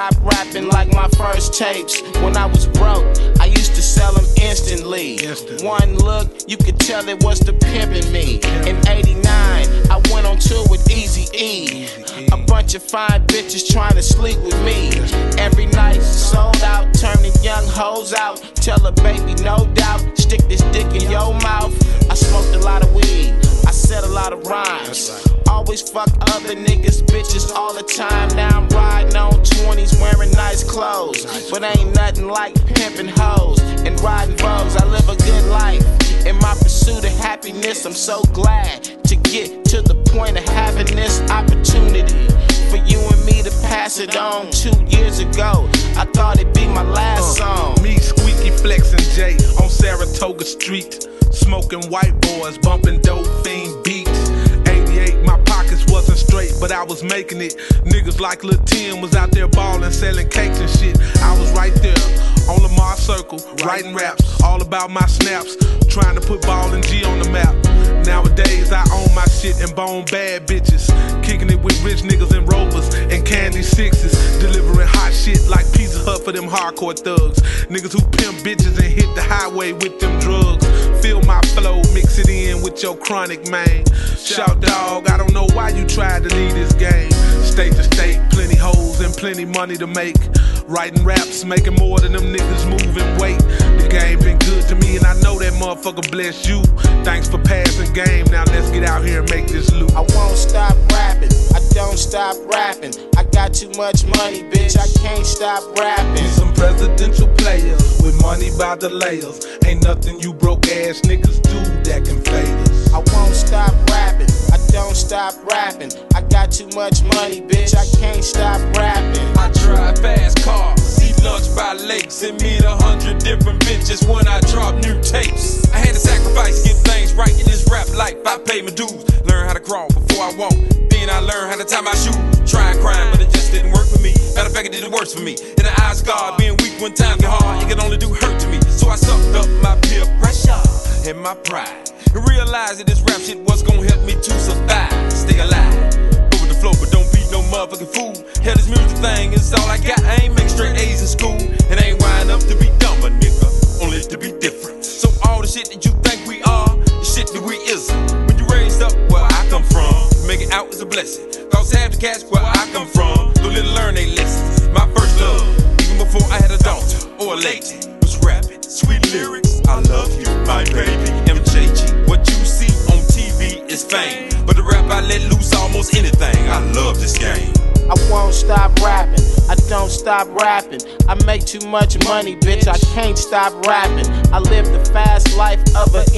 stop rapping like my first tapes. When I was broke, I used to sell them instantly. One look, you could tell it was the pimpin' me. In '89, I went on tour with Eazy-E. A bunch of fine bitches trying to sleep with me. Every night, sold out, turning young hoes out. Tell a baby, no doubt, stick this dick in your mouth. I smoked a lot of weed, I said a lot of rhymes. Always fuck other niggas, bitches all the time. Now I'm riding on 20s, wearing nice clothes. But ain't nothing like pimping hoes and riding Vogues. I live a good life. In my pursuit of happiness, I'm so glad to get to the point of having this opportunity for you and me to pass it on. 2 years ago, I thought it'd be my last song. Me, Squeaky, Flex, and Jay on Saratoga Street, smoking white boys, bumping dope fiend beats. 88, my pockets wasn't straight, but I was making it. Niggas like Lil Tim was out there ballin', selling cakes and shit. I was right there on Lamar Circle, writing raps, all about my snaps, trying to put Ballin' G on the map. Nowadays I own my shit and bone bad bitches, kicking it with rich niggas and Rovers and Candy Sixes, delivering hot shit like Pizza Hut for them hardcore thugs. Niggas who pimp bitches and hit the highway with them drugs. Feel my flow, mix it in with your chronic, man. Shout dog, I don't know why you tried to leave this game. State to state, plenty hoes and plenty money to make. Writing raps, making more than them niggas moving weight. The game been good to me and I know that motherfucker bless you. Thanks for passing game, now let's get out here and make this loot. I won't stop rapping, I don't stop rapping. I got too much money, bitch, I can't stop rapping. Some presidential players with money by the layers. Ain't nothing you broke ass niggas do that can fade us. I won't stop rapping, I don't stop rapping. I got too much money, bitch, I can't stop rapping. I drive fast cars, eat lunch by lakes, and meet 100 different bitches when I drop new tapes. I had to sacrifice, get things right in this rap life. I paid my dues, learn how to crawl before I walk. Then I learned how to tie my shoes. Try and crime, but it just didn't work for me. Matter of fact, it did the worst for me. In the eyes of God, being weak when times get hard, it can only do hurt to me. So I sucked up my peer pressure and my pride, and realized that this rap shit was gonna help me to survive, stay alive. Over the flow, but don't be no motherfucking fool. Hell, this music thing is all I got. I ain't make straight A's in school, and I ain't wind up to be dumb, a nigga, only to be different. So all the shit that you think we are, the shit that we isn't. When you raised up where I come from, to make it out is a blessing. Cause half the cats where I come from don't little learn they lessons. My first love, even before I had a daughter or a lady, was rapping. Sweet lyrics, I love you, my baby. MJG, what you see on TV is fame, but the rap I let loose almost anything. I love this game. I won't stop rapping, I don't stop rapping. I make too much money, bitch, I can't stop rapping. I live the fast life of an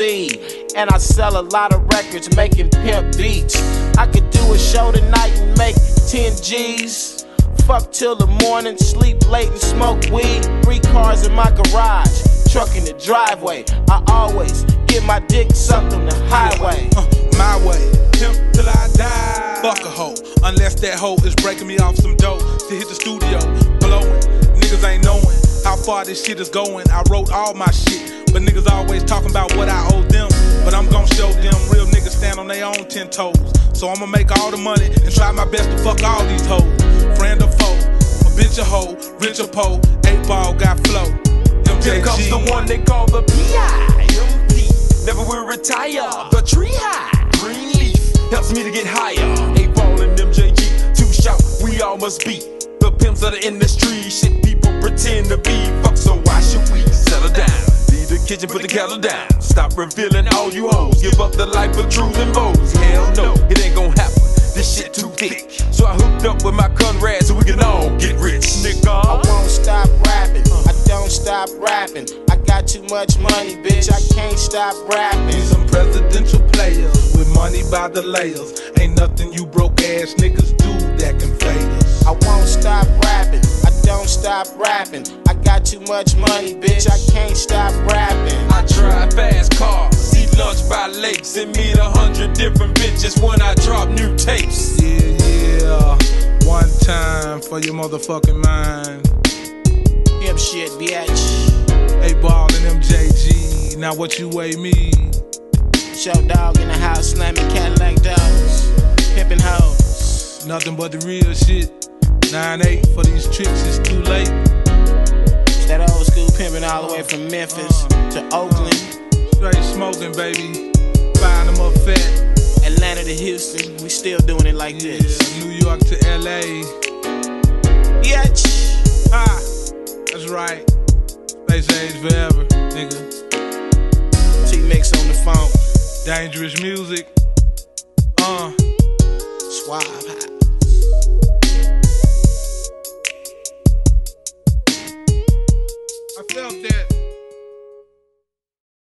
MC, and I sell a lot of records making pimp beats. I could do a show tonight and make 10 G's. Fuck till the morning, sleep late and smoke weed. 3 cars in my garage, truck in the driveway. I always get my dick sucked on the highway. My way, pimp till I die. Fuck a hoe, unless that hoe is breaking me off some dough to hit the studio, blowing. Niggas ain't knowing how far this shit is going. I wrote all my shit, but niggas always talking about what I owe them. But I'm gon' show them real niggas stand on their own 10 toes. So I'ma make all the money and try my best to fuck all these hoes. Friend or foe, a bitch a hoe, rich or po, 8 ball got flow. MJG. Here comes the one they call the P.I.M.P. Never will retire, the tree high. Green leaf helps me to get higher. 8 ball and MJG, 2 shout, we all must be the pimps of the industry. Shit people pretend to be. Fuck, so why should we settle down? Leave the kitchen, put the kettle down. Stop revealing all you hoes. Give up the life of truth and bows. Hell no, it ain't gon' happen. This shit too thick. So I hooked up with my Conrad so we can all get rich, nigga. I won't stop rapping, I don't stop rapping. I got too much money, bitch, I can't stop rapping. Some presidential players with money by the layers. Ain't nothing you broke ass niggas do that can fade us. I won't stop rapping, I don't stop rapping. I got too much money, bitch, I can't stop rapping. I drive fast cars, eat lunch by lakes, and meet 100 different bitches when I drop new tapes. Yeah, one time for your motherfucking mind. Pimp shit, bitch. 8 ball and MJG, now what you weigh me? Show dog in the house, slamming Cadillac doors, pimpin' hoes. Nothing but the real shit. 9-8 for these tricks, it's too late. It's that old school pimping all the way from Memphis to Oakland. Straight smoking, baby. Buying them up fat. Atlanta to Houston, we still doing it like this. New York to LA. Yeah, that's right. Space age forever, nigga. T-Mix on the phone. Dangerous music. Suave House. I felt that.